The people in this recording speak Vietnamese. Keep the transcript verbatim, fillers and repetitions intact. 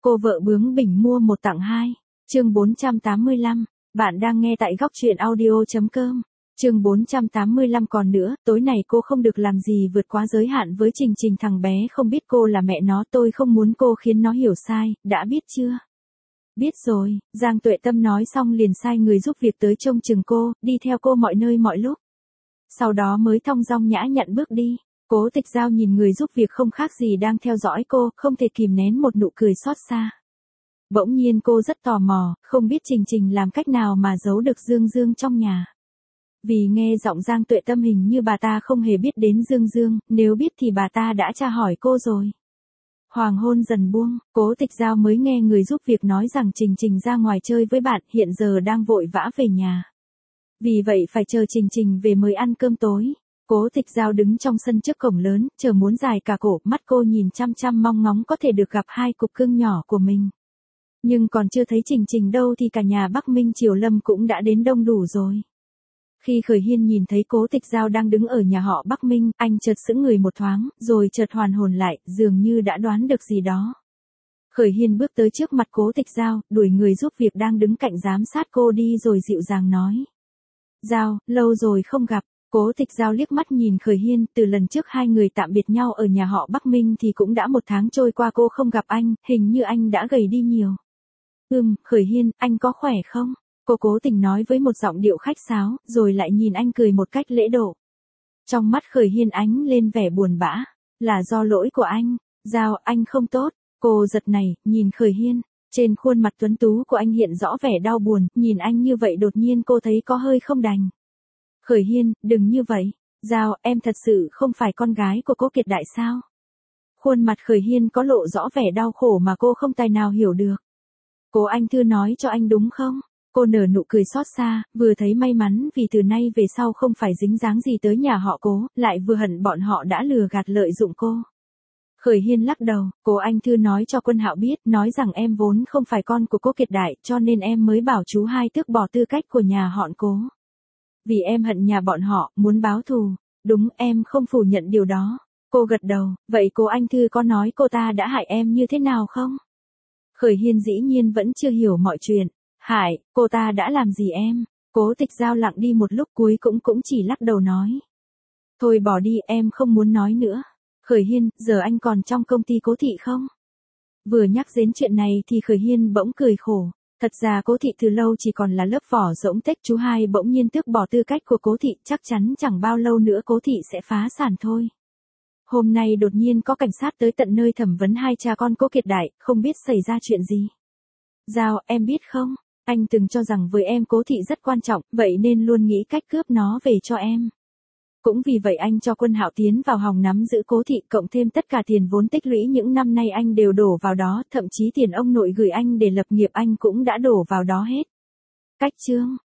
Cô vợ bướng bỉnh mua một tặng hai. Chương bốn trăm tám mươi lăm. Bạn đang nghe tại góc truyện audio chấm com. Chương bốn trăm tám mươi lăm còn nữa, tối này cô không được làm gì vượt quá giới hạn với Trình Trình, thằng bé không biết cô là mẹ nó, tôi không muốn cô khiến nó hiểu sai, đã biết chưa? Biết rồi, Giang Tuệ Tâm nói xong liền sai người giúp việc tới trông chừng cô, đi theo cô mọi nơi mọi lúc. Sau đó mới thong dong nhã nhặn bước đi. Cố Tịch Giao nhìn người giúp việc không khác gì đang theo dõi cô, không thể kìm nén một nụ cười xót xa. Bỗng nhiên cô rất tò mò, không biết Trình Trình làm cách nào mà giấu được Dương Dương trong nhà. Vì nghe giọng Giang Tuệ Tâm hình như bà ta không hề biết đến Dương Dương, nếu biết thì bà ta đã tra hỏi cô rồi. Hoàng hôn dần buông, Cố Tịch Giao mới nghe người giúp việc nói rằng Trình Trình ra ngoài chơi với bạn, hiện giờ đang vội vã về nhà. Vì vậy phải chờ Trình Trình về mới ăn cơm tối. Cố Tịch Giao đứng trong sân trước cổng lớn, chờ muốn dài cả cổ, mắt cô nhìn chăm chăm mong ngóng có thể được gặp hai cục cưng nhỏ của mình. Nhưng còn chưa thấy Trình Trình đâu thì cả nhà Bắc Minh Triều Lâm cũng đã đến đông đủ rồi. Khi Khởi Hiên nhìn thấy Cố Tịch Giao đang đứng ở nhà họ Bắc Minh, anh chợt sững người một thoáng, rồi chợt hoàn hồn lại, dường như đã đoán được gì đó. Khởi Hiên bước tới trước mặt Cố Tịch Giao, đuổi người giúp việc đang đứng cạnh giám sát cô đi rồi dịu dàng nói. Giao, lâu rồi không gặp. Cố Tịch Giao liếc mắt nhìn Khởi Hiên, từ lần trước hai người tạm biệt nhau ở nhà họ Bắc Minh thì cũng đã một tháng trôi qua cô không gặp anh, hình như anh đã gầy đi nhiều. Ừm, Khởi Hiên, anh có khỏe không? Cô cố tình nói với một giọng điệu khách sáo, rồi lại nhìn anh cười một cách lễ độ. Trong mắt Khởi Hiên ánh lên vẻ buồn bã, là do lỗi của anh. Giao, anh không tốt. Cô giật nảy, nhìn Khởi Hiên, trên khuôn mặt tuấn tú của anh hiện rõ vẻ đau buồn, nhìn anh như vậy đột nhiên cô thấy có hơi không đành. Khởi Hiên, đừng như vậy. Giao, em thật sự không phải con gái của Cố Kiệt Đại sao? Khuôn mặt Khởi Hiên có lộ rõ vẻ đau khổ mà cô không tài nào hiểu được. Cố Anh Thư nói cho anh đúng không? Cô nở nụ cười xót xa, vừa thấy may mắn vì từ nay về sau không phải dính dáng gì tới nhà họ Cố, lại vừa hận bọn họ đã lừa gạt lợi dụng cô. Khởi Hiên lắc đầu, Cố Anh Thư nói cho Quân Hạo biết, nói rằng em vốn không phải con của Cố Kiệt Đại, cho nên em mới bảo chú hai tước bỏ tư cách của nhà họ Cố. Vì em hận nhà bọn họ, muốn báo thù. Đúng, em không phủ nhận điều đó. Cô gật đầu, vậy Cố Anh Thư có nói cô ta đã hại em như thế nào không? Khởi Hiên dĩ nhiên vẫn chưa hiểu mọi chuyện. Hại, cô ta đã làm gì em? Cố Tịch Giao lặng đi một lúc cuối cũng cũng chỉ lắc đầu nói. Thôi bỏ đi, em không muốn nói nữa. Khởi Hiên, giờ anh còn trong công ty Cố Thị không? Vừa nhắc đến chuyện này thì Khởi Hiên bỗng cười khổ. Thật ra Cố Thị từ lâu chỉ còn là lớp vỏ rỗng tếch, chú hai bỗng nhiên tước bỏ tư cách của Cố Thị, chắc chắn chẳng bao lâu nữa Cố Thị sẽ phá sản thôi. Hôm nay đột nhiên có cảnh sát tới tận nơi thẩm vấn hai cha con Cố Kiệt Đại, không biết xảy ra chuyện gì. Giao, em biết không, anh từng cho rằng với em Cố Thị rất quan trọng, vậy nên luôn nghĩ cách cướp nó về cho em. Cũng vì vậy anh cho Quân Hạo tiến vào hòng nắm giữ Cố Thị, cộng thêm tất cả tiền vốn tích lũy những năm nay anh đều đổ vào đó, thậm chí tiền ông nội gửi anh để lập nghiệp anh cũng đã đổ vào đó hết. Cách chương,